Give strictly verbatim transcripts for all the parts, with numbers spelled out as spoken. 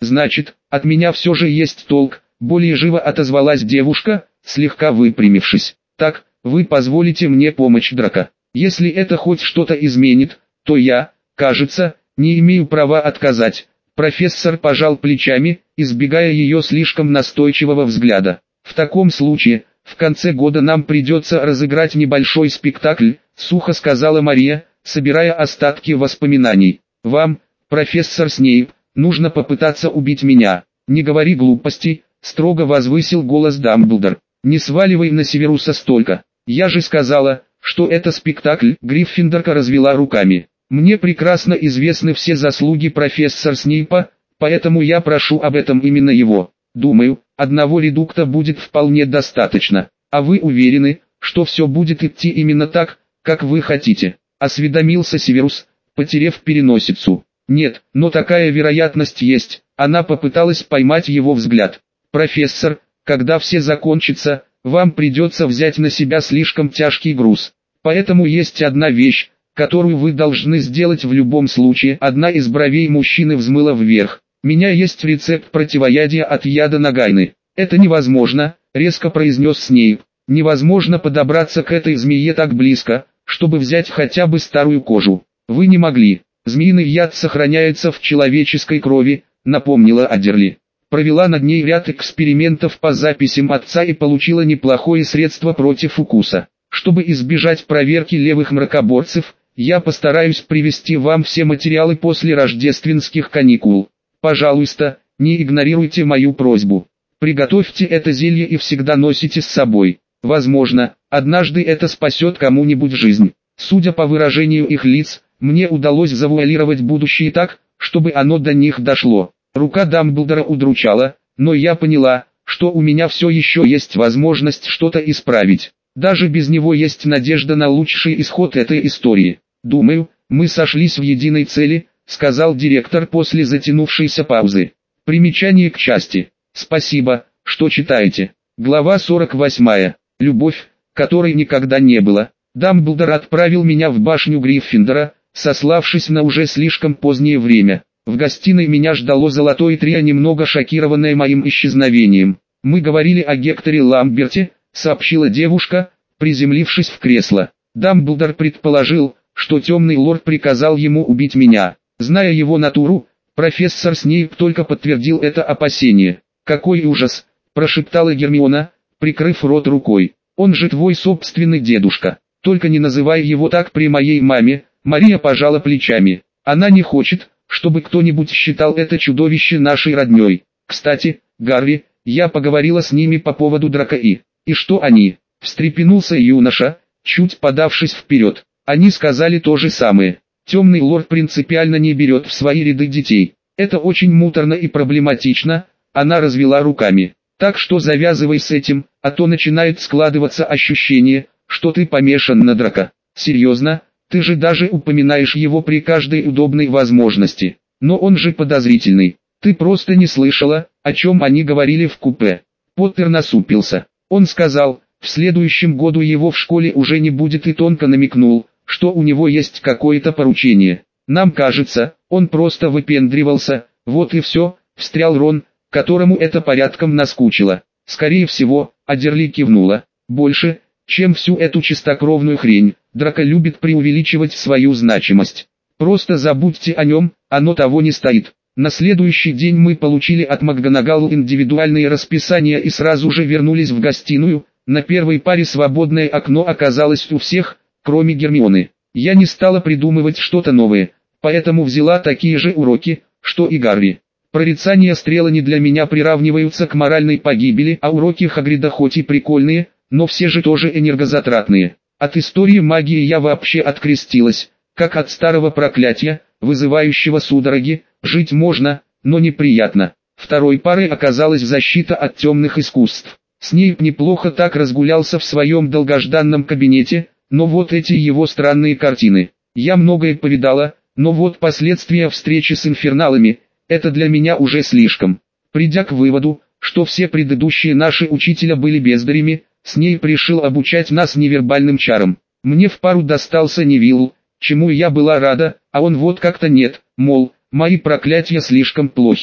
значит, от меня все же есть толк, более живо отозвалась девушка, слегка выпрямившись. Так, вы позволите мне помочь, Драко. Если это хоть что-то изменит, то я, кажется, не имею права отказать. Профессор пожал плечами, избегая ее слишком настойчивого взгляда. В таком случае, в конце года нам придется разыграть небольшой спектакль, сухо сказала Мария, собирая остатки воспоминаний. Вам, профессор Снейп, нужно попытаться убить меня. Не говори глупостей, строго возвысил голос Дамблдор. Не сваливай на Северуса столько. Я же сказала, что это спектакль. Гриффиндорка развела руками. Мне прекрасно известны все заслуги профессора Снейпа, поэтому я прошу об этом именно его. Думаю, одного редукта будет вполне достаточно. А вы уверены, что все будет идти именно так, как вы хотите? Осведомился Северус, потерев переносицу. Нет, но такая вероятность есть. Она попыталась поймать его взгляд. Профессор, когда все закончится, вам придется взять на себя слишком тяжкий груз. Поэтому есть одна вещь, которую вы должны сделать в любом случае. Одна из бровей мужчины взмыла вверх. У меня есть рецепт противоядия от яда Нагайны. Это невозможно, резко произнес Снейп. Невозможно подобраться к этой змее так близко, чтобы взять хотя бы старую кожу. Вы не могли. Змеиный яд сохраняется в человеческой крови, напомнила Аддерли. Провела над ней ряд экспериментов по записям отца и получила неплохое средство против укуса. Чтобы избежать проверки левых мракоборцев, я постараюсь привести вам все материалы после рождественских каникул. Пожалуйста, не игнорируйте мою просьбу. Приготовьте это зелье и всегда носите с собой. Возможно, однажды это спасет кому-нибудь жизнь. Судя по выражению их лиц, мне удалось завуалировать будущее так, чтобы оно до них дошло. Рука Дамблдора удручала, но я поняла, что у меня все еще есть возможность что-то исправить. Даже без него есть надежда на лучший исход этой истории. Думаю, мы сошлись в единой цели, сказал директор после затянувшейся паузы. Примечание к части. Спасибо, что читаете. Глава сорок восьмая. Любовь, которой никогда не было. Дамблдор отправил меня в башню Гриффиндора, сославшись на уже слишком позднее время. В гостиной меня ждало золотое трио, немного шокированное моим исчезновением. Мы говорили о Гекторе Ламберте, сообщила девушка, приземлившись в кресло. Дамблдор предположил, что темный лорд приказал ему убить меня. Зная его натуру, профессор Снейп только подтвердил это опасение. «Какой ужас!» – прошептала Гермиона, прикрыв рот рукой. «Он же твой собственный дедушка. Только не называй его так при моей маме». Мария пожала плечами. «Она не хочет, чтобы кто-нибудь считал это чудовище нашей роднёй. Кстати, Гарри, я поговорила с ними по поводу Драко и... И что они?» – встрепенулся юноша, чуть подавшись вперед. «Они сказали то же самое. Темный лорд принципиально не берет в свои ряды детей. Это очень муторно и проблематично», – она развела руками. «Так что завязывай с этим, а то начинает складываться ощущение, что ты помешан на Драко. Серьезно, ты же даже упоминаешь его при каждой удобной возможности. Но он же подозрительный. Ты просто не слышала, о чем они говорили в купе». Поттер насупился. Он сказал, в следующем году его в школе уже не будет, и тонко намекнул, что у него есть какое-то поручение. «Нам кажется, он просто выпендривался, вот и все», — встрял Рон, которому это порядком наскучило. «Скорее всего», — Аддерли кивнула, — «больше, чем всю эту чистокровную хрень, Драко любит преувеличивать свою значимость. Просто забудьте о нем, оно того не стоит». На следующий день мы получили от МакГонагал индивидуальные расписания и сразу же вернулись в гостиную. На первой паре свободное окно оказалось у всех, кроме Гермионы. Я не стала придумывать что-то новое, поэтому взяла такие же уроки, что и Гарри. Прорицания стрелы не для меня приравниваются к моральной погибели, а уроки Хагрида хоть и прикольные, но все же тоже энергозатратные. От истории магии я вообще открестилась, как от старого проклятия, вызывающего судороги. Жить можно, но неприятно. Второй парой оказалась защита от темных искусств. Снейп неплохо так разгулялся в своем долгожданном кабинете, но вот эти его странные картины. Я многое повидала, но вот последствия встречи с инферналами, это для меня уже слишком. Придя к выводу, что все предыдущие наши учителя были бездарями, Снейп решил обучать нас невербальным чарам. Мне в пару достался Невилл, чему я была рада, а он вот как-то нет, мол, мои проклятия слишком плохи.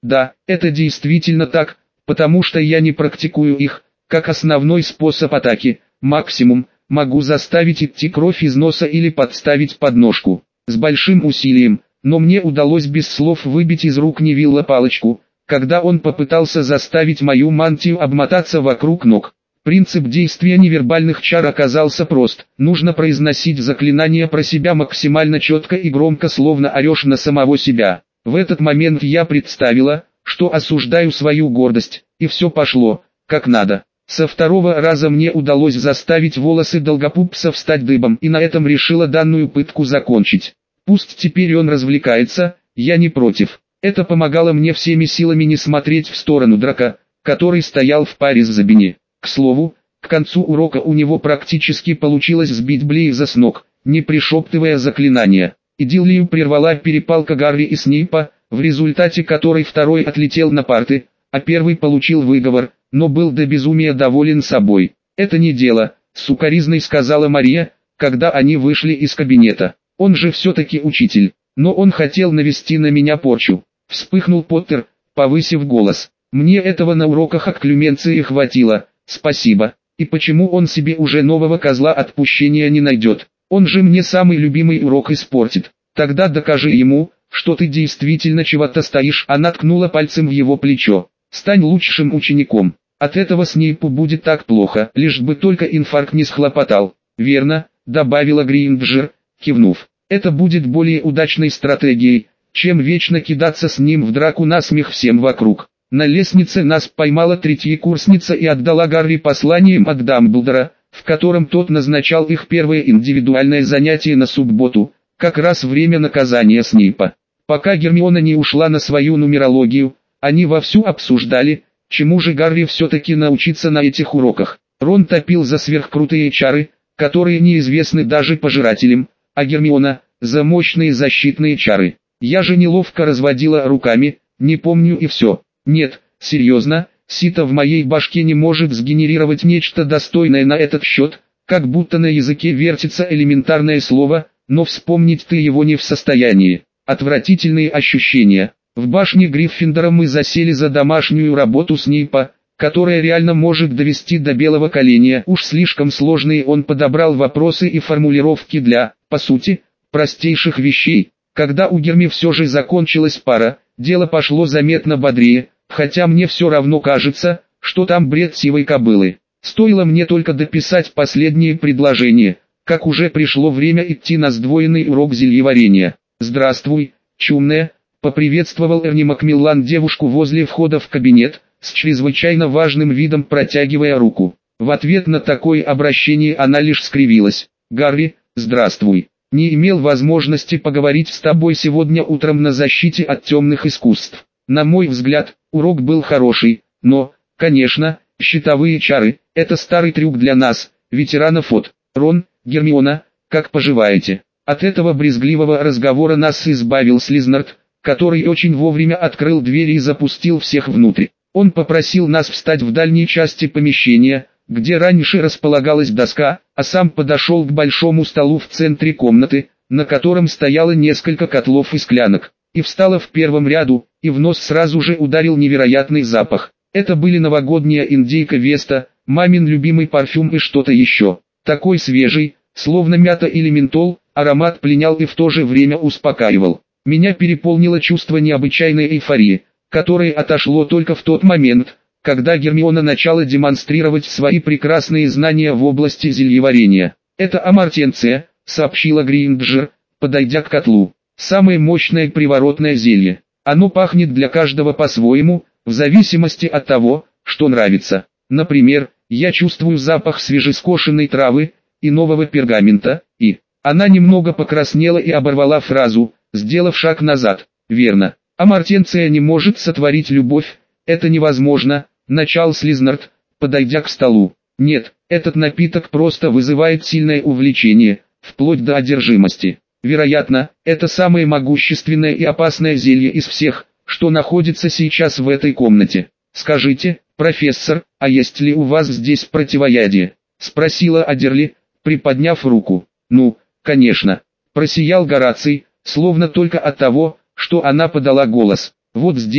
Да, это действительно так, потому что я не практикую их, как основной способ атаки. Максимум, могу заставить идти кровь из носа или подставить подножку. С большим усилием, но мне удалось без слов выбить из рук Невилла палочку, когда он попытался заставить мою мантию обмотаться вокруг ног. Принцип действия невербальных чар оказался прост. Нужно произносить заклинание про себя максимально четко и громко, словно орешь на самого себя. В этот момент я представила, что осуждаю свою гордость, и все пошло, как надо. Со второго раза мне удалось заставить волосы Долгопупса встать дыбом, и на этом решила данную пытку закончить. Пусть теперь он развлекается, я не против. Это помогало мне всеми силами не смотреть в сторону Драка, который стоял в паре с Забини. К слову, к концу урока у него практически получилось сбить Блейза с ног, не пришептывая заклинания. Идиллию прервала перепалка Гарри и Снейпа, в результате которой второй отлетел на парты, а первый получил выговор, но был до безумия доволен собой. «Это не дело», — сукоризной сказала Мария, когда они вышли из кабинета. «Он же все-таки учитель, но он хотел навести на меня порчу». Вспыхнул Поттер, повысив голос. «Мне этого на уроках окклюменции хватило, спасибо. И почему он себе уже нового козла отпущения не найдет? Он же мне самый любимый урок испортит. Тогда докажи ему, что ты действительно чего-то стоишь». Она ткнула пальцем в его плечо. «Стань лучшим учеником. От этого Снейпу будет так плохо, лишь бы только инфаркт не схлопотал». «Верно», — добавила Грейнджер, кивнув. «Это будет более удачной стратегией, чем вечно кидаться с ним в драку насмех всем вокруг». На лестнице нас поймала третьекурсница и отдала Гарри посланием от Дамблдора, в котором тот назначал их первое индивидуальное занятие на субботу, как раз время наказания Снейпа. Пока Гермиона не ушла на свою нумерологию, они вовсю обсуждали, чему же Гарри все-таки научиться на этих уроках. Рон топил за сверхкрутые чары, которые неизвестны даже пожирателям, а Гермиона – за мощные защитные чары. Я же неловко разводила руками, не помню и все. Нет, серьезно, сито в моей башке не может сгенерировать нечто достойное на этот счет, как будто на языке вертится элементарное слово, но вспомнить ты его не в состоянии. Отвратительные ощущения. В башне Гриффиндора мы засели за домашнюю работу Снейпа, которая реально может довести до белого коленя. Уж слишком сложные он подобрал вопросы и формулировки для, по сути, простейших вещей. Когда у Герми все же закончилась пара, дело пошло заметно бодрее, хотя мне все равно кажется, что там бред сивой кобылы. Стоило мне только дописать последнее предложение, как уже пришло время идти на сдвоенный урок зельеварения. «Здравствуй, чумная», — поприветствовал Эрни Макмиллан девушку возле входа в кабинет, с чрезвычайно важным видом протягивая руку. В ответ на такое обращение она лишь скривилась. «Гарри, здравствуй. Не имел возможности поговорить с тобой сегодня утром на защите от темных искусств. На мой взгляд, урок был хороший, но, конечно, щитовые чары – это старый трюк для нас, ветеранов от Рон, Гермиона, как поживаете?» От этого брезгливого разговора нас избавил Слизнард, который очень вовремя открыл дверь и запустил всех внутрь. Он попросил нас встать в дальней части помещения, где раньше располагалась доска, а сам подошел к большому столу в центре комнаты, на котором стояло несколько котлов и склянок, и встала в первом ряду, и в нос сразу же ударил невероятный запах. Это были новогодняя индейка Веста, мамин любимый парфюм и что-то еще. Такой свежий, словно мята или ментол, аромат пленял и в то же время успокаивал. Меня переполнило чувство необычайной эйфории, которое отошло только в тот момент, когда Гермиона начала демонстрировать свои прекрасные знания в области зельеварения. «Это амартенция», — сообщила Грейнджер, подойдя к котлу. «Самое мощное приворотное зелье. Оно пахнет для каждого по-своему, в зависимости от того, что нравится. Например, я чувствую запах свежескошенной травы и нового пергамента, и...» Она немного покраснела и оборвала фразу, сделав шаг назад. «Верно. Амартенция не может сотворить любовь, это невозможно», — начал Слизнард, подойдя к столу. «Нет, этот напиток просто вызывает сильное увлечение, вплоть до одержимости. Вероятно, это самое могущественное и опасное зелье из всех, что находится сейчас в этой комнате. Скажите, профессор, а есть ли у вас здесь противоядие?» — спросила Адерли, приподняв руку. «Ну, конечно», — просиял Гораций, словно только от того, что она подала голос. «Вот здесь»,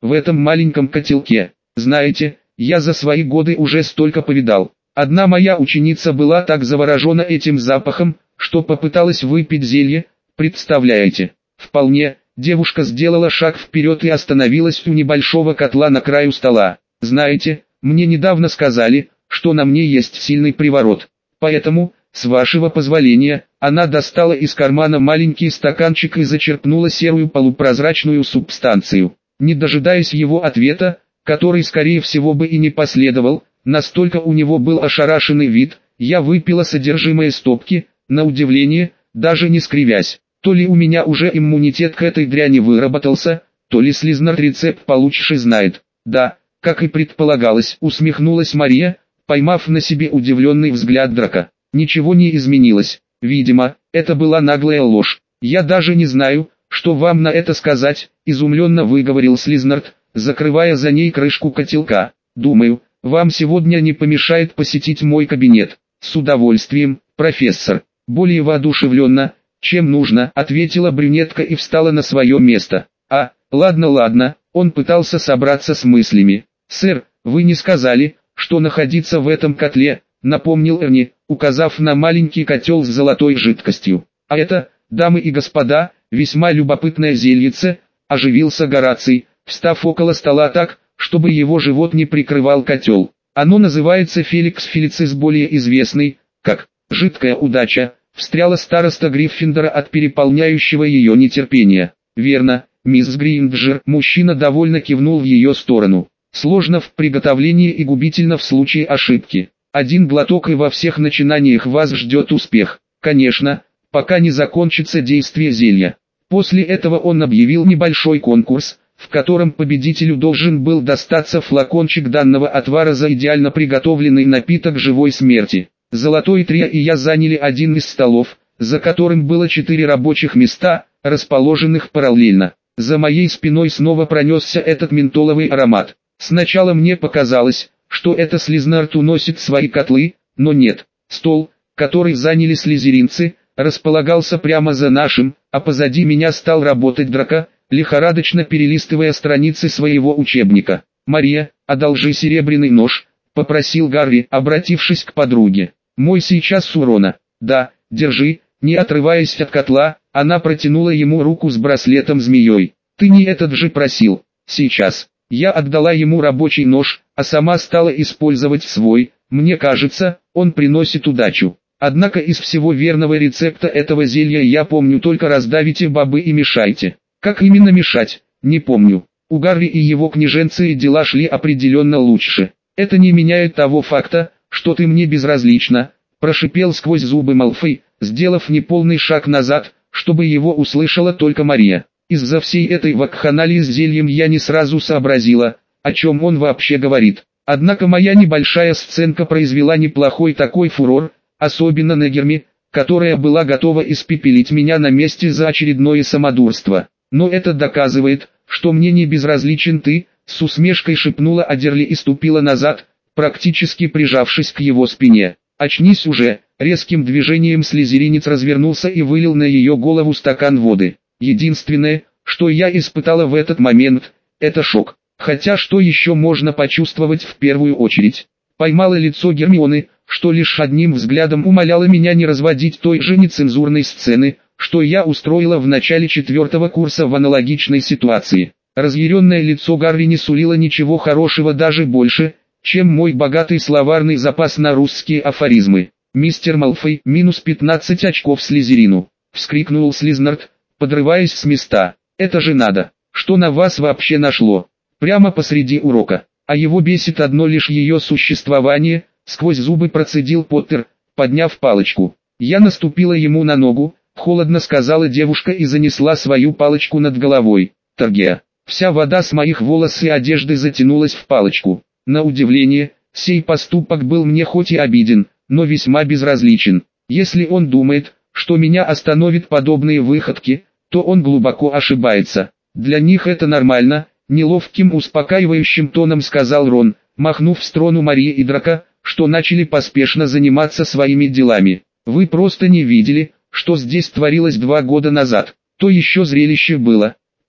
в этом маленьком котелке. Знаете, я за свои годы уже столько повидал. Одна моя ученица была так заворожена этим запахом, что попыталась выпить зелье, представляете? Вполне, девушка сделала шаг вперед и остановилась у небольшого котла на краю стола. Знаете, мне недавно сказали, что на мне есть сильный приворот. Поэтому, с вашего позволения, она достала из кармана маленький стаканчик и зачерпнула серую полупрозрачную субстанцию. Не дожидаясь его ответа, который скорее всего бы и не последовал, настолько у него был ошарашенный вид, я выпила содержимое стопки, на удивление, даже не скривясь. То ли у меня уже иммунитет к этой дряни выработался, то ли Слизнард рецепт получше знает. Да, как и предполагалось, усмехнулась Мария, поймав на себе удивленный взгляд Драка. Ничего не изменилось. Видимо, это была наглая ложь. Я даже не знаю, что вам на это сказать, изумленно выговорил Слизнард, закрывая за ней крышку котелка. Думаю, вам сегодня не помешает посетить мой кабинет. С удовольствием, профессор. Более воодушевленно, чем нужно, ответила брюнетка и встала на свое место. А, ладно, ладно, он пытался собраться с мыслями. Сэр, вы не сказали, что находиться в этом котле, напомнил Эрни, указав на маленький котел с золотой жидкостью. А это, дамы и господа, весьма любопытное зельице, оживился Гораций, встав около стола так, чтобы его живот не прикрывал котел. Оно называется Феликс Фелицис, более известный, как «жидкая удача», встряла староста Гриффиндора от переполняющего ее нетерпения. Верно, мисс Гринджер, мужчина довольно кивнул в ее сторону. Сложно в приготовлении и губительно в случае ошибки. Один глоток и во всех начинаниях вас ждет успех. Конечно, пока не закончится действие зелья. После этого он объявил небольшой конкурс, в котором победителю должен был достаться флакончик данного отвара за идеально приготовленный напиток живой смерти. Золотой Трио и я заняли один из столов, за которым было четыре рабочих места, расположенных параллельно. За моей спиной снова пронесся этот ментоловый аромат. Сначала мне показалось, что это Слизнард уносит свои котлы, но нет. Стол, который заняли слизеринцы, располагался прямо за нашим, а позади меня стал работать Драко, лихорадочно перелистывая страницы своего учебника. «Мария, одолжи серебряный нож», — попросил Гарри, обратившись к подруге. «Мой сейчас с урона». «Да, держи», не отрываясь от котла, она протянула ему руку с браслетом-змеей. «Ты не этот же просил». «Сейчас». Я отдала ему рабочий нож, а сама стала использовать свой. Мне кажется, он приносит удачу. Однако из всего верного рецепта этого зелья я помню только «раздавите бобы и мешайте». Как именно мешать, не помню. У Гарри и его княженцы дела шли определенно лучше. «Это не меняет того факта, что ты мне безразлична», – прошипел сквозь зубы Малфой, сделав неполный шаг назад, чтобы его услышала только Мария. Из-за всей этой вакханалии с зельем я не сразу сообразила, о чем он вообще говорит. Однако моя небольшая сценка произвела неплохой такой фурор, особенно на Герми, которая была готова испепелить меня на месте за очередное самодурство. «Но это доказывает, что мне не безразличен ты», — с усмешкой шепнула Адерли и ступила назад, практически прижавшись к его спине. «Очнись уже», — резким движением слизеринец развернулся и вылил на ее голову стакан воды. Единственное, что я испытала в этот момент, это шок. Хотя что еще можно почувствовать в первую очередь? Поймала лицо Гермионы, что лишь одним взглядом умоляло меня не разводить той же нецензурной сцены, что я устроила в начале четвертого курса в аналогичной ситуации. Разъяренное лицо Гарри не сулило ничего хорошего даже больше, чем мой богатый словарный запас на русские афоризмы. «Мистер Малфой, минус пятнадцать очков Слизерину!» — вскрикнул Слизнард, подрываясь с места. «Это же надо! Что на вас вообще нашло? Прямо посреди урока! А его бесит одно лишь ее существование», — сквозь зубы процедил Поттер, подняв палочку. Я наступила ему на ногу, холодно сказала девушка и занесла свою палочку над головой. Торгея. Вся вода с моих волос и одежды затянулась в палочку. На удивление, сей поступок был мне хоть и обиден, но весьма безразличен. Если он думает, что меня остановит подобные выходки, то он глубоко ошибается. Для них это нормально, неловким успокаивающим тоном сказал Рон, махнув в сторону Марии и Драко, что начали поспешно заниматься своими делами. Вы просто не видели, что здесь творилось два года назад. То еще зрелище было.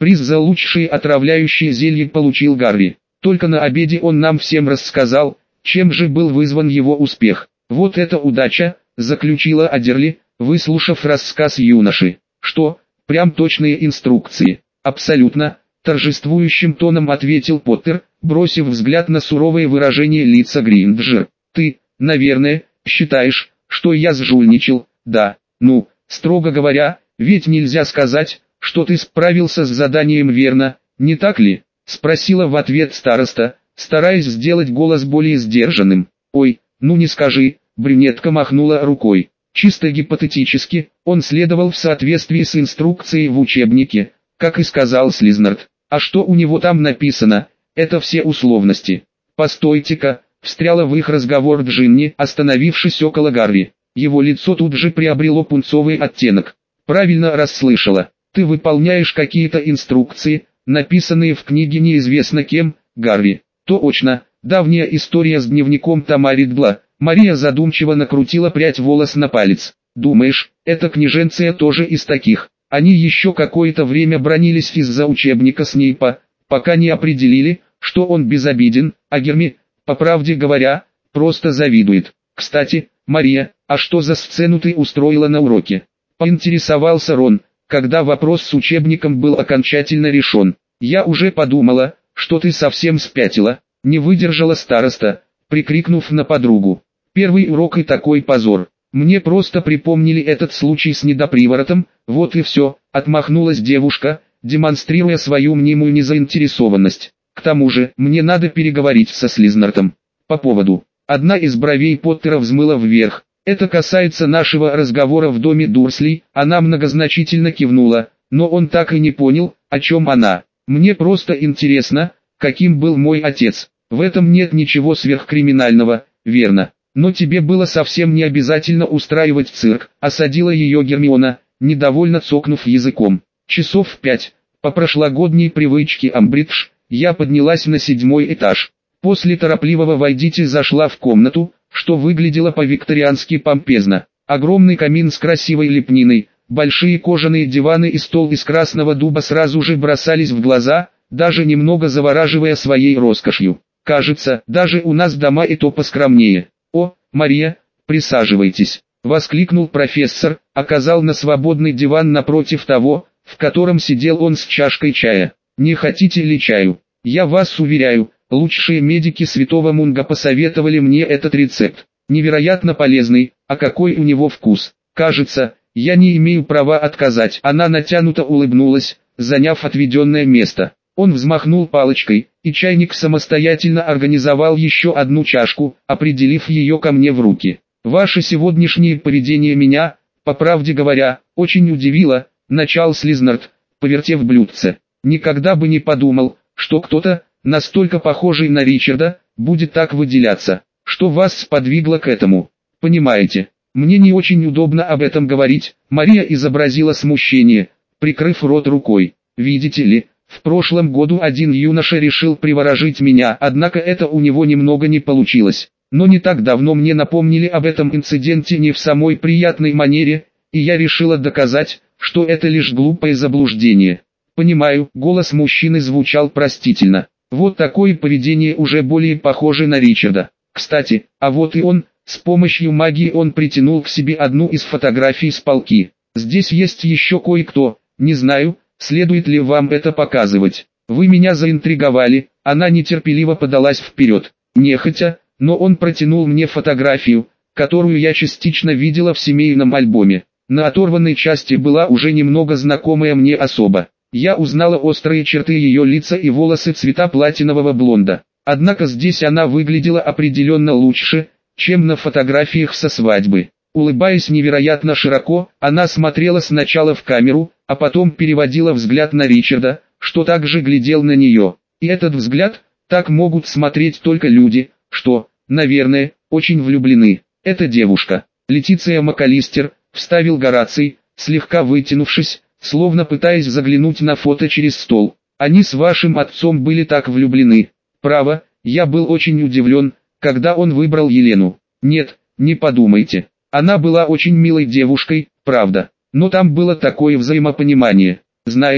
Приз за лучшие отравляющие зелья получил Гарри. Только на обеде он нам всем рассказал, чем же был вызван его успех. Вот это удача, заключила Адерли, выслушав рассказ юноши. Что, прям точные инструкции? Абсолютно, торжествующим тоном ответил Поттер, бросив взгляд на суровое выражение лица Гринджер. Ты, наверное, считаешь, что я сжульничал? Да, ну, строго говоря, ведь нельзя сказать, что ты справился с заданием верно, не так ли? Спросила в ответ староста, стараясь сделать голос более сдержанным. Ой, ну не скажи, брюнетка махнула рукой. Чисто гипотетически, он следовал в соответствии с инструкцией в учебнике, как и сказал Слизнард. А что у него там написано, это все условности. Постойте-ка, встряла в их разговор Джинни, остановившись около Гарри. Его лицо тут же приобрело пунцовый оттенок. Правильно расслышала, ты выполняешь какие-то инструкции, написанные в книге неизвестно кем, Гарри. Точно, давняя история с дневником Тома Ридла. Мария задумчиво накрутила прядь волос на палец. Думаешь, эта княженция тоже из таких? Они еще какое-то время бранились из-за учебника Снейпа, пока не определили, что он безобиден, а Герми, по правде говоря, просто завидует. Кстати, Мария, а что за сцену ты устроила на уроке? Поинтересовался Рон, когда вопрос с учебником был окончательно решен. Я уже подумала, что ты совсем спятила, не выдержала староста, прикрикнув на подругу. Первый урок и такой позор. Мне просто припомнили этот случай с недоприворотом, вот и все, отмахнулась девушка, демонстрируя свою мнимую незаинтересованность. К тому же, мне надо переговорить со Слизнартом. По поводу. Одна из бровей Поттера взмыла вверх. Это касается нашего разговора в доме Дурслей, она многозначительно кивнула, но он так и не понял, о чем она. Мне просто интересно, каким был мой отец. В этом нет ничего сверхкриминального, верно? Но тебе было совсем не обязательно устраивать цирк, осадила ее Гермиона, недовольно цокнув языком. Часов в пять, по прошлогодней привычке Амбридж, я поднялась на седьмой этаж. После торопливого войдите зашла в комнату, что выглядело по-викториански помпезно. Огромный камин с красивой лепниной, большие кожаные диваны и стол из красного дуба сразу же бросались в глаза, даже немного завораживая своей роскошью. Кажется, даже у нас дома и то поскромнее. «О, Мария, присаживайтесь», — воскликнул профессор, оказал на свободный диван напротив того, в котором сидел он с чашкой чая. «Не хотите ли чаю? Я вас уверяю, лучшие медики Святого Мунга посоветовали мне этот рецепт. Невероятно полезный, а какой у него вкус. Кажется, я не имею права отказать». Она натянуто улыбнулась, заняв отведенное место. Он взмахнул палочкой, и чайник самостоятельно организовал еще одну чашку, определив ее ко мне в руки. «Ваше сегодняшнее поведение меня, по правде говоря, очень удивило», — начал Слизнард, повертев блюдце. «Никогда бы не подумал, что кто-то, настолько похожий на Ричарда, будет так выделяться. Что вас сподвигло к этому? Понимаете, мне не очень удобно об этом говорить». Мария изобразила смущение, прикрыв рот рукой. «Видите ли, в прошлом году один юноша решил приворожить меня, однако это у него немного не получилось. Но не так давно мне напомнили об этом инциденте не в самой приятной манере, и я решила доказать, что это лишь глупое заблуждение». «Понимаю», — голос мужчины звучал простительно. «Вот такое поведение уже более похоже на Ричарда. Кстати, а вот и он, с помощью магии он притянул к себе одну из фотографий с полки. Здесь есть еще кое-кто, не знаю, следует ли вам это показывать. Вы меня заинтриговали». Она нетерпеливо подалась вперед. Нехотя, но он протянул мне фотографию, которую я частично видела в семейном альбоме. На оторванной части была уже немного знакомая мне особа. Я узнала острые черты ее лица и волосы цвета платинового блонда. Однако здесь она выглядела определенно лучше, чем на фотографиях со свадьбы. Улыбаясь невероятно широко, она смотрела сначала в камеру, а потом переводила взгляд на Ричарда, что также глядел на нее. И этот взгляд, так могут смотреть только люди, что, наверное, очень влюблены. «Эта девушка, Летиция МакАлистер», вставил Гораций, слегка вытянувшись, словно пытаясь заглянуть на фото через стол. «Они с вашим отцом были так влюблены. Право, я был очень удивлен, когда он выбрал Елену. Нет, не подумайте. Она была очень милой девушкой, правда. Но там было такое взаимопонимание. Знаете,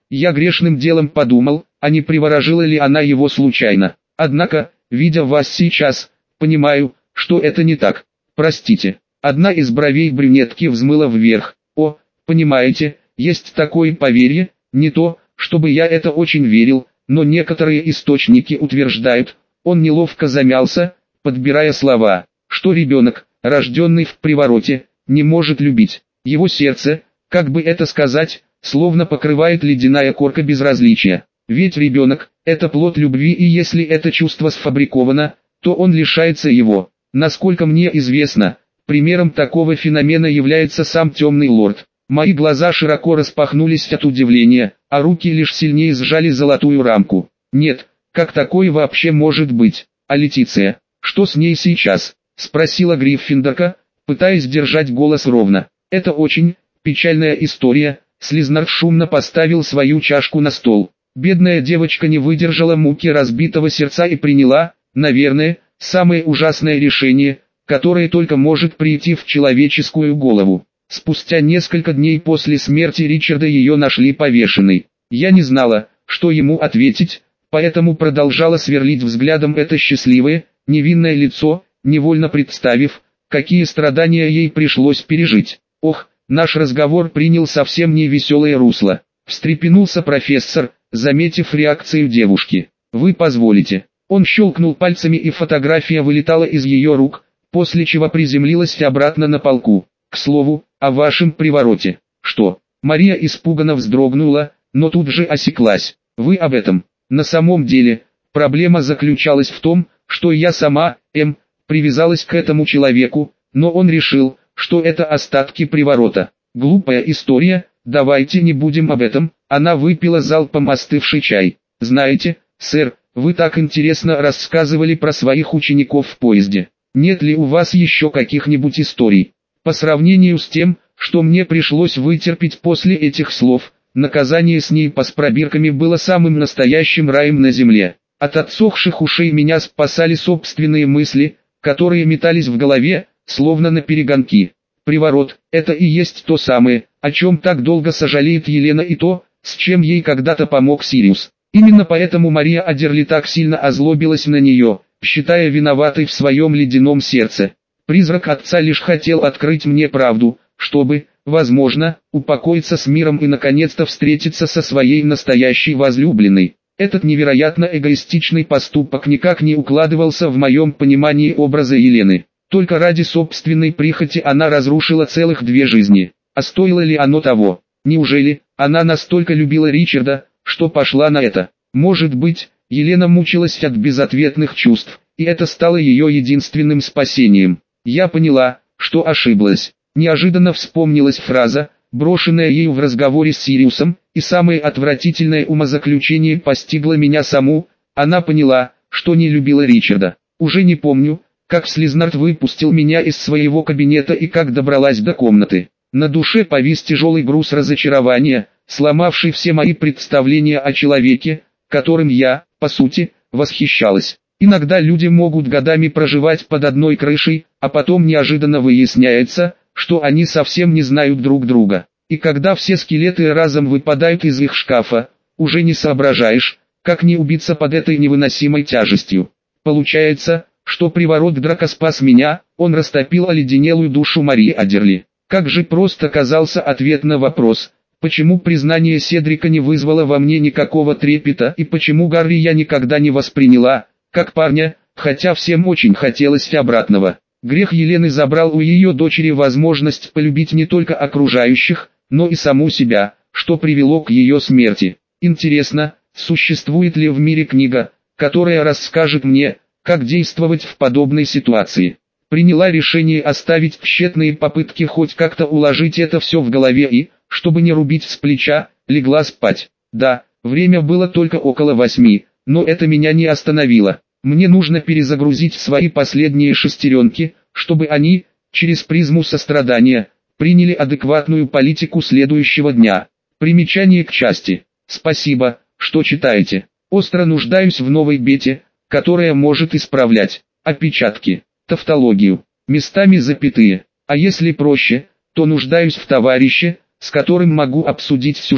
я грешным делом подумал, а не приворожила ли она его случайно. Однако, видя вас сейчас, понимаю, что это не так. Простите. Одна из бровей брюнетки взмыла вверх. О, понимаете, есть такое поверье, не то, чтобы я это очень верил, но некоторые источники утверждают, он неловко замялся, подбирая слова, что ребенок, рожденный в привороте, не может любить. Его сердце, как бы это сказать, словно покрывает ледяная корка безразличия. Ведь ребенок – это плод любви, и если это чувство сфабриковано, то он лишается его. Насколько мне известно, примером такого феномена является сам Темный Лорд. Мои глаза широко распахнулись от удивления, а руки лишь сильнее сжали золотую рамку. Нет, как такое вообще может быть? А Летиция, что с ней сейчас? Спросила Гриффиндорка, пытаясь держать голос ровно. Это очень печальная история. Слизнар шумно поставил свою чашку на стол. Бедная девочка не выдержала муки разбитого сердца и приняла, наверное, самое ужасное решение, которое только может прийти в человеческую голову. Спустя несколько дней после смерти Ричарда ее нашли повешенной. Я не знала, что ему ответить, поэтому продолжала сверлить взглядом это счастливое, невинное лицо, невольно представив, какие страдания ей пришлось пережить. Ох, наш разговор принял совсем не веселое русло. Встрепенулся профессор, заметив реакцию девушки. «Вы позволите». Он щелкнул пальцами, и фотография вылетала из ее рук, после чего приземлилась обратно на полку. «К слову, о вашем привороте». «Что?» Мария испуганно вздрогнула, но тут же осеклась. «Вы об этом?» «На самом деле, проблема заключалась в том, что я сама, М, привязалась к этому человеку, но он решил, что это остатки приворота. Глупая история, давайте не будем об этом». Она выпила залпом остывший чай. «Знаете, сэр, вы так интересно рассказывали про своих учеников в поезде. Нет ли у вас еще каких-нибудь историй? По сравнению с тем, что мне пришлось вытерпеть после этих слов, наказание с ней по с пробирками было самым настоящим раем на земле. От отсохших ушей меня спасали собственные мысли, которые метались в голове, словно на перегонки. Приворот – это и есть то самое, о чем так долго сожалеет Елена, и то, с чем ей когда-то помог Сириус. Именно поэтому Мария Адерли так сильно озлобилась на нее, считая виноватой в своем ледяном сердце. Призрак отца лишь хотел открыть мне правду, чтобы, возможно, упокоиться с миром и наконец-то встретиться со своей настоящей возлюбленной. Этот невероятно эгоистичный поступок никак не укладывался в моем понимании образа Елены. Только ради собственной прихоти она разрушила целых две жизни. А стоило ли оно того? Неужели она настолько любила Ричарда, что пошла на это? Может быть, Елена мучилась от безответных чувств, и это стало ее единственным спасением. Я поняла, что ошиблась. Неожиданно вспомнилась фраза, брошенная ею в разговоре с Сириусом, и самое отвратительное умозаключение постигло меня саму. Она поняла, что не любила Ричарда. Уже не помню, как Слизнард выпустил меня из своего кабинета и как добралась до комнаты. На душе повис тяжелый груз разочарования, сломавший все мои представления о человеке, которым я, по сути, восхищалась. Иногда люди могут годами проживать под одной крышей, а потом неожиданно выясняется, что они совсем не знают друг друга. И когда все скелеты разом выпадают из их шкафа, уже не соображаешь, как не убиться под этой невыносимой тяжестью. Получается, что приворот Драко спас меня, он растопил оледенелую душу Марии Адерли. Как же прост оказался ответ на вопрос, почему признание Седрика не вызвало во мне никакого трепета, и почему Гарри я никогда не восприняла, как парня, хотя всем очень хотелось обратного. Грех Елены забрал у ее дочери возможность полюбить не только окружающих, но и саму себя, что привело к ее смерти. Интересно, существует ли в мире книга, которая расскажет мне, как действовать в подобной ситуации? Приняла решение оставить тщетные попытки хоть как-то уложить это все в голове и, чтобы не рубить с плеча, легла спать. Да, время было только около восьми, но это меня не остановило. Мне нужно перезагрузить свои последние шестеренки, чтобы они, через призму сострадания, приняли адекватную политику следующего дня. Примечание к части. Спасибо, что читаете. Остро нуждаюсь в новой бете, которая может исправлять опечатки, тавтологию, местами запятые. А если проще, то нуждаюсь в товарище, с которым могу обсудить сюжет.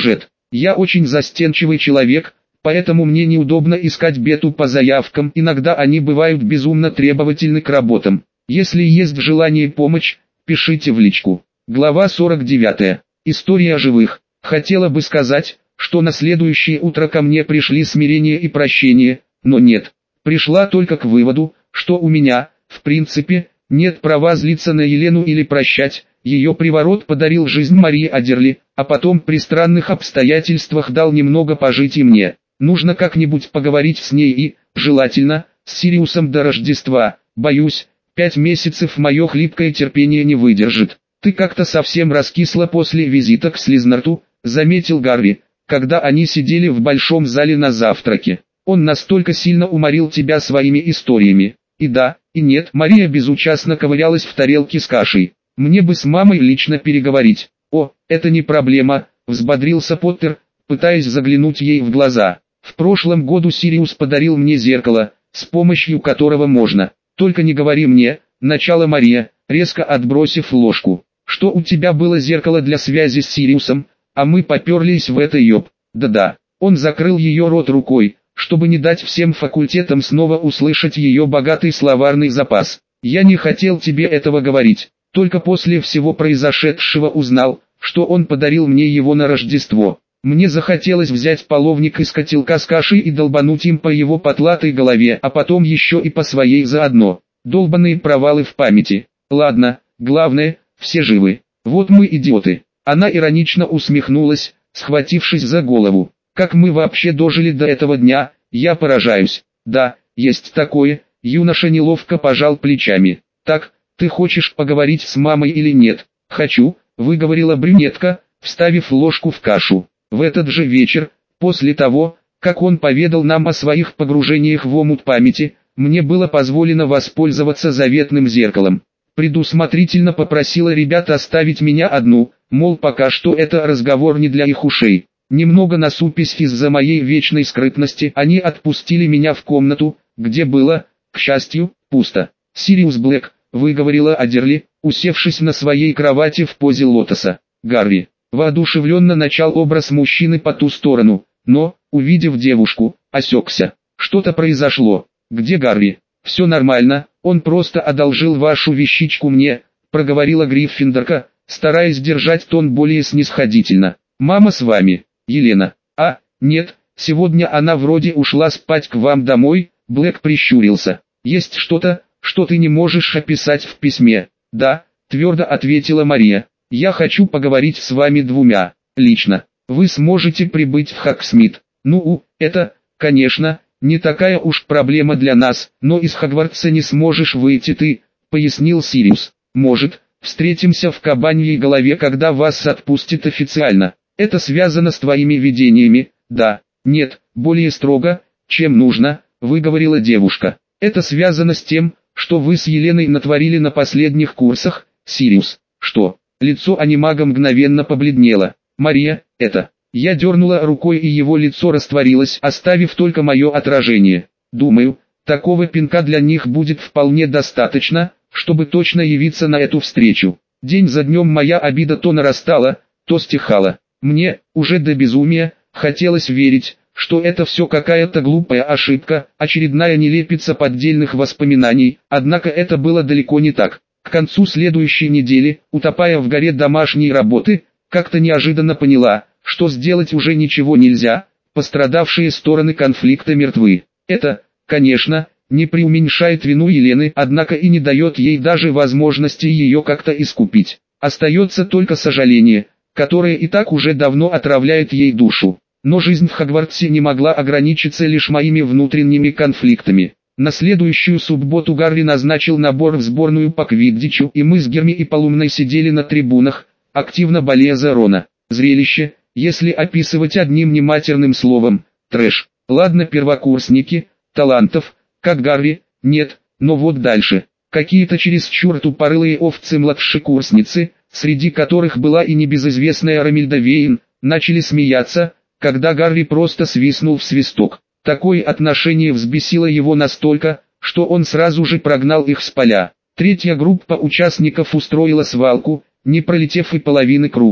Я очень застенчивый человек, поэтому мне неудобно искать бету по заявкам, иногда они бывают безумно требовательны к работам. Если есть желание помочь, пишите в личку. Глава сорок девятая. История живых. Хотела бы сказать, что на следующее утро ко мне пришли смирение и прощение, но нет. Пришла только к выводу, что у меня, в принципе, нет права злиться на Елену или прощать. Ее приворот подарил жизнь Марии Адерли, а потом при странных обстоятельствах дал немного пожить и мне. Нужно как-нибудь поговорить с ней и, желательно, с Сириусом до Рождества. Боюсь, пять месяцев мое хлипкое терпение не выдержит. Ты как-то совсем раскисла после визита к Слизнарту, заметил Гарри, когда они сидели в большом зале на завтраке. Он настолько сильно уморил тебя своими историями. И да, и нет, Мария безучастно ковырялась в тарелке с кашей. Мне бы с мамой лично переговорить. О, это не проблема, взбодрился Поттер, пытаясь заглянуть ей в глаза. В прошлом году Сириус подарил мне зеркало, с помощью которого можно. Только не говори мне, начала Мария, резко отбросив ложку, что у тебя было зеркало для связи с Сириусом, а мы поперлись в это ёб. Да-да, он закрыл ее рот рукой, чтобы не дать всем факультетам снова услышать ее богатый словарный запас. Я не хотел тебе этого говорить, только после всего произошедшего узнал, что он подарил мне его на Рождество. Мне захотелось взять половник из котелка с кашей и долбануть им по его потлатой голове, а потом еще и по своей заодно. Долбаные провалы в памяти. Ладно, главное, все живы. Вот мы идиоты. Она иронично усмехнулась, схватившись за голову. Как мы вообще дожили до этого дня, я поражаюсь. Да, есть такое, юноша неловко пожал плечами. Так, ты хочешь поговорить с мамой или нет? Хочу, выговорила брюнетка, вставив ложку в кашу. В этот же вечер, после того, как он поведал нам о своих погружениях в омут памяти, мне было позволено воспользоваться заветным зеркалом. Предусмотрительно попросила ребят оставить меня одну, мол, пока что это разговор не для их ушей. Немного насупясь из-за моей вечной скрытности, они отпустили меня в комнату, где было, к счастью, пусто. «Сириус Блэк», — выговорила Адерли, усевшись на своей кровати в позе лотоса. «Гарри». Воодушевленно начал образ мужчины по ту сторону, но, увидев девушку, осекся. Что-то произошло. Где Гарри? Все нормально, он просто одолжил вашу вещичку мне, проговорила Гриффиндорка, стараясь держать тон более снисходительно. Мама с вами, Елена. А, нет, сегодня она вроде ушла спать к вам домой, Блэк прищурился. Есть что-то, что ты не можешь описать в письме? Да, твердо ответила Мария. Я хочу поговорить с вами двумя, лично. Вы сможете прибыть в Хогсмит. Ну, это, конечно, не такая уж проблема для нас, но из Хогвартса не сможешь выйти ты, пояснил Сириус. Может, встретимся в Кабаньей голове, когда вас отпустят официально. Это связано с твоими видениями, да, нет, более строго, чем нужно, выговорила девушка. Это связано с тем, что вы с Еленой натворили на последних курсах, Сириус. Что? Лицо анимага мгновенно побледнело. Мария, это... Я дернула рукой, и его лицо растворилось, оставив только мое отражение. Думаю, такого пинка для них будет вполне достаточно, чтобы точно явиться на эту встречу. День за днем моя обида то нарастала, то стихала. Мне, уже до безумия, хотелось верить, что это все какая-то глупая ошибка, очередная нелепица поддельных воспоминаний, однако это было далеко не так. К концу следующей недели, утопая в горе домашней работы, как-то неожиданно поняла, что сделать уже ничего нельзя, пострадавшие стороны конфликта мертвы. Это, конечно, не преуменьшает вину Елены, однако и не дает ей даже возможности ее как-то искупить. Остается только сожаление, которое и так уже давно отравляет ей душу. Но жизнь в Хогвартсе не могла ограничиться лишь моими внутренними конфликтами. На следующую субботу Гарри назначил набор в сборную по квиддичу, и мы с Герми и Полумной сидели на трибунах, активно болея за Рона. Зрелище, если описывать одним нематерным словом, трэш. Ладно, первокурсники, талантов, как Гарри, нет, но вот дальше. Какие-то чересчур тупорылые овцы-младшекурсницы, среди которых была и небезызвестная Ромильда Вейн, начали смеяться, когда Гарри просто свистнул в свисток. Такое отношение взбесило его настолько, что он сразу же прогнал их с поля. Третья группа участников устроила свалку, не пролетев и половины круга.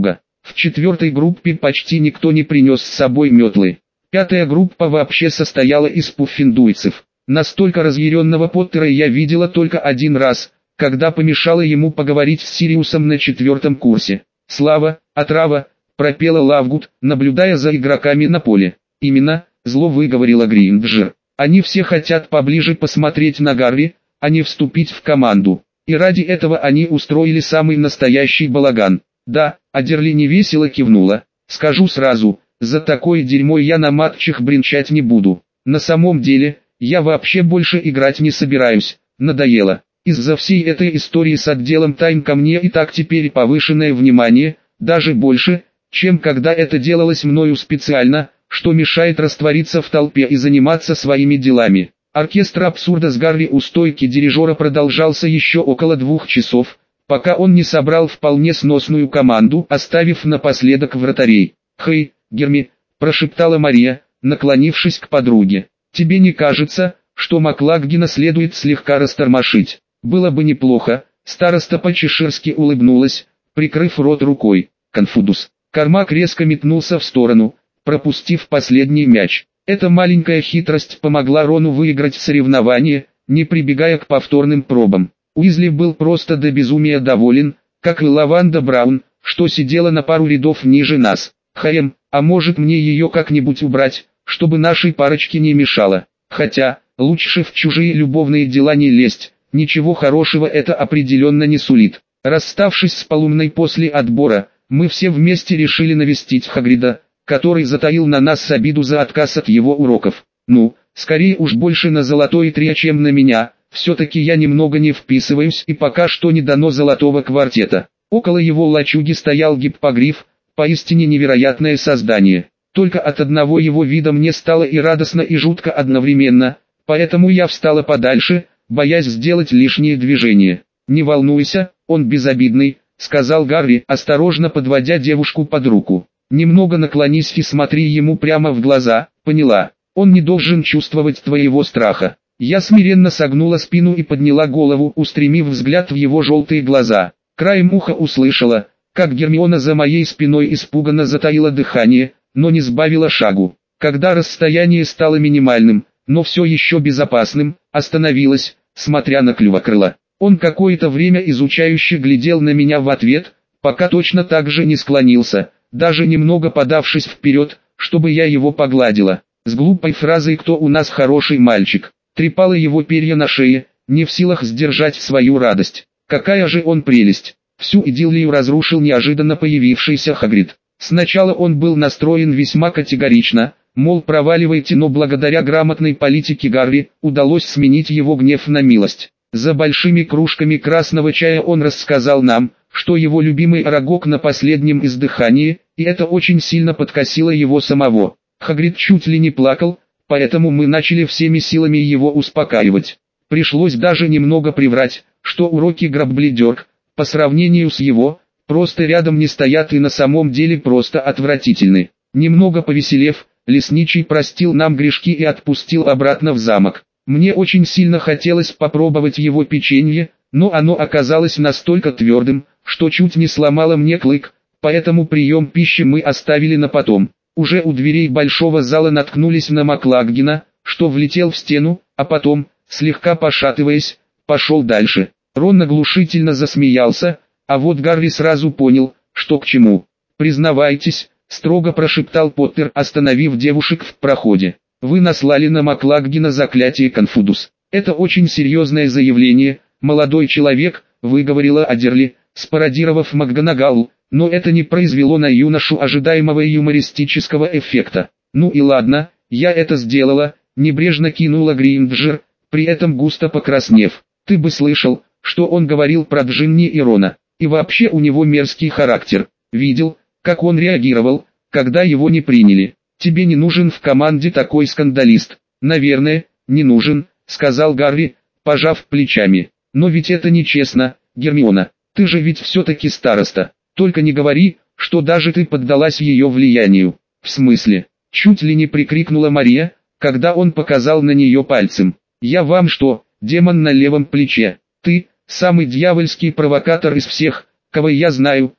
В четвертой группе почти никто не принес с собой метлы. Пятая группа вообще состояла из пуффиндуйцев. Настолько разъяренного Поттера я видела только один раз, когда помешала ему поговорить с Сириусом на четвертом курсе. «Слава, отрава!» – пропела Лавгуд, наблюдая за игроками на поле. «Именно», – зло выговорила Гринджер. «Они все хотят поближе посмотреть на Гарри, а не вступить в команду. И ради этого они устроили самый настоящий балаган». «Да», – Адерли невесело кивнула. «Скажу сразу, за такое дерьмо я на матчах бренчать не буду. На самом деле, я вообще больше играть не собираюсь, надоело. Из-за всей этой истории с отделом тайн ко мне и так теперь повышенное внимание, даже больше, чем когда это делалось мною специально, что мешает раствориться в толпе и заниматься своими делами». Оркестр абсурда с Гарри у стойки дирижера продолжался еще около двух часов, пока он не собрал вполне сносную команду, оставив напоследок вратарей. «Хей, Герми», – прошептала Мария, наклонившись к подруге, – «тебе не кажется, что Маклаггина следует слегка растормошить?» «Было бы неплохо», – староста по-чеширски улыбнулась, прикрыв рот рукой. «Конфудус». Кармак резко метнулся в сторону, пропустив последний мяч. Эта маленькая хитрость помогла Рону выиграть соревнование, не прибегая к повторным пробам. Уизли был просто до безумия доволен, как и Лаванда Браун, что сидела на пару рядов ниже нас. «Хаем, а может мне ее как-нибудь убрать, чтобы нашей парочке не мешало? Хотя, лучше в чужие любовные дела не лезть, ничего хорошего это определенно не сулит». Расставшись с Полумной после отбора, мы все вместе решили навестить Хагрида, который затаил на нас обиду за отказ от его уроков. Ну, скорее уж больше на золотой три, чем на меня, все-таки я немного не вписываюсь и пока что не дано золотого квартета. Около его лачуги стоял гиппогриф, поистине невероятное создание. Только от одного его вида мне стало и радостно, и жутко одновременно, поэтому я встала подальше, боясь сделать лишние движения. «Не волнуйся, он безобидный», — сказал Гарри, осторожно подводя девушку под руку. «Немного наклонись и смотри ему прямо в глаза, поняла? Он не должен чувствовать твоего страха». Я смиренно согнула спину и подняла голову, устремив взгляд в его желтые глаза. Краем уха услышала, как Гермиона за моей спиной испуганно затаила дыхание, но не сбавила шагу. Когда расстояние стало минимальным, но все еще безопасным, остановилась, смотря на Клювокрыла. Он какое-то время изучающе глядел на меня в ответ, пока точно так же не склонился, даже немного подавшись вперед, чтобы я его погладила. С глупой фразой «кто у нас хороший мальчик», трепала его перья на шее, не в силах сдержать свою радость. Какая же он прелесть! Всю идиллию разрушил неожиданно появившийся Хагрид. Сначала он был настроен весьма категорично, мол проваливайте, но благодаря грамотной политике Гарри, удалось сменить его гнев на милость. За большими кружками красного чая он рассказал нам, что его любимый Арагог на последнем издыхании, и это очень сильно подкосило его самого. Хагрид чуть ли не плакал, поэтому мы начали всеми силами его успокаивать. Пришлось даже немного приврать, что уроки Грабблидерк, по сравнению с его, просто рядом не стоят и на самом деле просто отвратительны. Немного повеселев, лесничий простил нам грешки и отпустил обратно в замок. Мне очень сильно хотелось попробовать его печенье, но оно оказалось настолько твердым, что чуть не сломало мне клык, поэтому прием пищи мы оставили на потом. Уже у дверей большого зала наткнулись на Маклаггина, что влетел в стену, а потом, слегка пошатываясь, пошел дальше. Рон оглушительно засмеялся, а вот Гарри сразу понял, что к чему. «Признавайтесь», — строго прошептал Поттер, остановив девушек в проходе. «Вы наслали на Маклаггина заклятие Конфудус. Это очень серьезное заявление, молодой человек», — выговорила Адерли, спародировав МакГонагал, но это не произвело на юношу ожидаемого юмористического эффекта. «Ну и ладно, я это сделала», — небрежно кинула Гринджер, при этом густо покраснев. «Ты бы слышал, что он говорил про Джинни и Рона, и вообще у него мерзкий характер. Видел, как он реагировал, когда его не приняли. Тебе не нужен в команде такой скандалист». «Наверное, не нужен», — сказал Гарри, пожав плечами. «Но ведь это нечестно, Гермиона, ты же ведь все-таки староста. Только не говори, что даже ты поддалась ее влиянию». «В смысле?» — чуть ли не прикрикнула Мария, когда он показал на нее пальцем. «Я вам что, демон на левом плече? Ты, самый дьявольский провокатор из всех, кого я знаю»,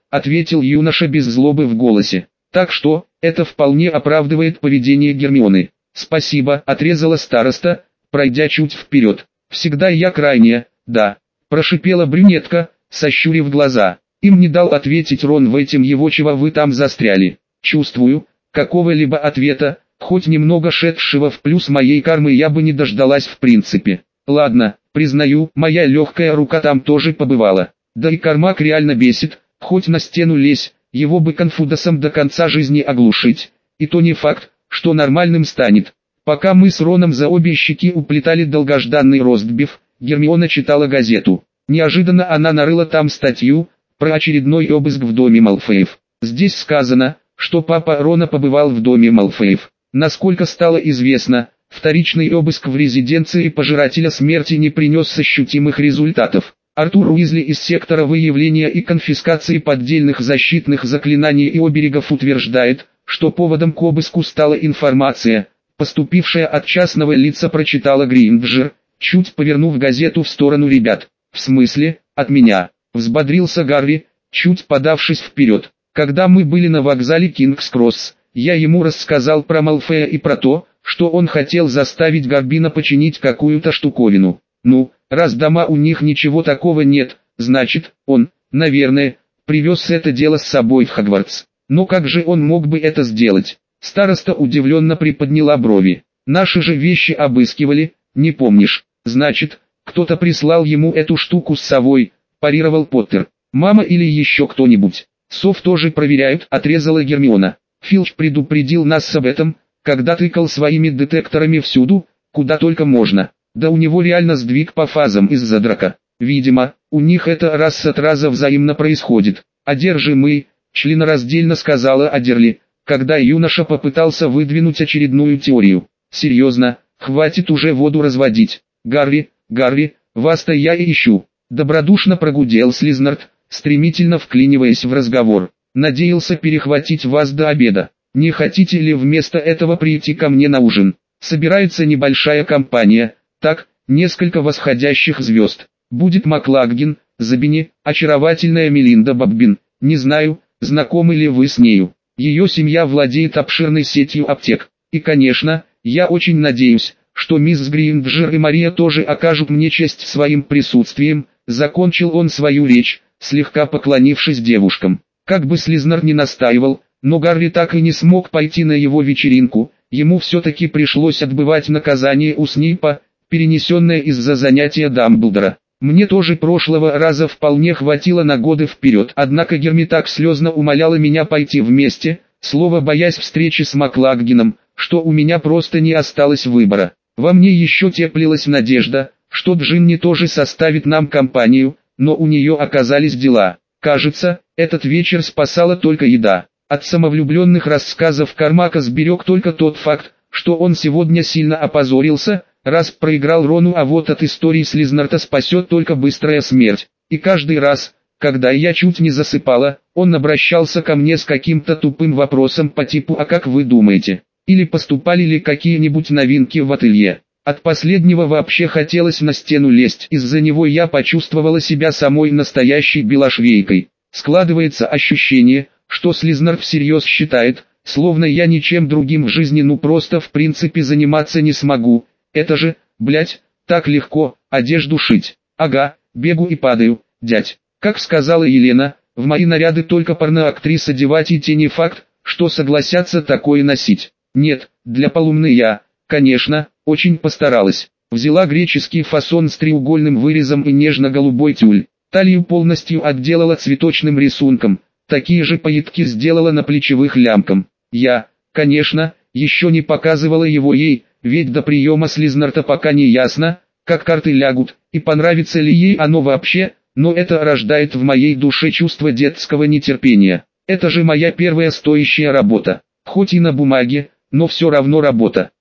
ответил юноша без злобы в голосе. Так что, это вполне оправдывает поведение Гермионы. Спасибо, отрезала староста, пройдя чуть вперед. Всегда я крайняя, да, прошипела брюнетка, сощурив глаза. Им не дал ответить Рон: в этом его чего вы там застряли. Чувствую, какого-либо ответа, хоть немного шедшего в плюс моей кармы, я бы не дождалась в принципе. Ладно, признаю, моя легкая рука там тоже побывала. Да и Кармак реально бесит, хоть на стену лезь, его бы конфудосом до конца жизни оглушить. И то не факт, что нормальным станет. Пока мы с Роном за обе щеки уплетали долгожданный ростбиф, Гермиона читала газету. Неожиданно она нарыла там статью про очередной обыск в доме Малфоев. Здесь сказано, что папа Рона побывал в доме Малфоев. Насколько стало известно, вторичный обыск в резиденции Пожирателя Смерти не принес ощутимых результатов. Артур Уизли из сектора выявления и конфискации поддельных защитных заклинаний и оберегов утверждает, что поводом к обыску стала информация, поступившая от частного лица, прочитала Гринджер, чуть повернув газету в сторону ребят. «В смысле, от меня?» — взбодрился Гарри, чуть подавшись вперед. «Когда мы были на вокзале Кингс-Кросс, я ему рассказал про Малфоя и про то, что он хотел заставить Горбина починить какую-то штуковину. Ну, раз дома у них ничего такого нет, значит, он, наверное, привез это дело с собой в Хогвартс. Но как же он мог бы это сделать?» Староста удивленно приподняла брови. «Наши же вещи обыскивали, не помнишь? Значит, кто-то прислал ему эту штуку с совой», – парировал Поттер. «Мама или еще кто-нибудь. Сов тоже проверяют», – отрезала Гермиона. «Филч предупредил нас об этом, когда тыкал своими детекторами всюду, куда только можно. Да у него реально сдвиг по фазам из-за драка. Видимо, у них это раз от раза взаимно происходит. Одержимый», – членораздельно сказала Адерли, когда юноша попытался выдвинуть очередную теорию. «Серьезно, хватит уже воду разводить. Гарри, Гарри, вас-то я и ищу», – добродушно прогудел Слизнард, стремительно вклиниваясь в разговор. «Надеялся перехватить вас до обеда. Не хотите ли вместо этого прийти ко мне на ужин? Собирается небольшая компания, так, несколько восходящих звезд. Будет Маклаггин, Забини, очаровательная Мелинда Боббин. Не знаю, знакомы ли вы с нею. Ее семья владеет обширной сетью аптек. И, конечно, я очень надеюсь, что мисс Гринджер и Мария тоже окажут мне честь своим присутствием», — закончил он свою речь, слегка поклонившись девушкам. Как бы Слизнар ни настаивал, но Гарри так и не смог пойти на его вечеринку, ему все-таки пришлось отбывать наказание у Снейпа, перенесенное из-за занятия Дамблдора. Мне тоже прошлого раза вполне хватило на годы вперед, однако Герми так слезно умоляла меня пойти вместе, слово боясь встречи с Маклаггином, что у меня просто не осталось выбора. Во мне еще теплилась надежда, что Джинни тоже составит нам компанию, но у нее оказались дела. Кажется, этот вечер спасала только еда. От самовлюбленных рассказов Кармака сберег только тот факт, что он сегодня сильно опозорился, раз проиграл Рону, а вот от истории Слизнарта спасет только быстрая смерть. И каждый раз, когда я чуть не засыпала, он обращался ко мне с каким-то тупым вопросом по типу «А как вы думаете?» или «Поступали ли какие-нибудь новинки в ателье?» От последнего вообще хотелось на стену лезть, из-за него я почувствовала себя самой настоящей белошвейкой. Складывается ощущение, что Слизнард всерьез считает, словно я ничем другим в жизни ну просто в принципе заниматься не смогу. Это же, блять, так легко, одежду шить. Ага, бегу и падаю, дядь. Как сказала Елена, в мои наряды только порноактрис одевать, и те не факт, что согласятся такое носить. Нет, для полумны я, конечно, очень постаралась. Взяла греческий фасон с треугольным вырезом и нежно-голубой тюль. Талию полностью отделала цветочным рисунком, такие же пайетки сделала на плечевых лямкам. Я, конечно, еще не показывала его ей, ведь до приема Слизнарта пока не ясно, как карты лягут, и понравится ли ей оно вообще, но это рождает в моей душе чувство детского нетерпения. Это же моя первая стоящая работа, хоть и на бумаге, но все равно работа.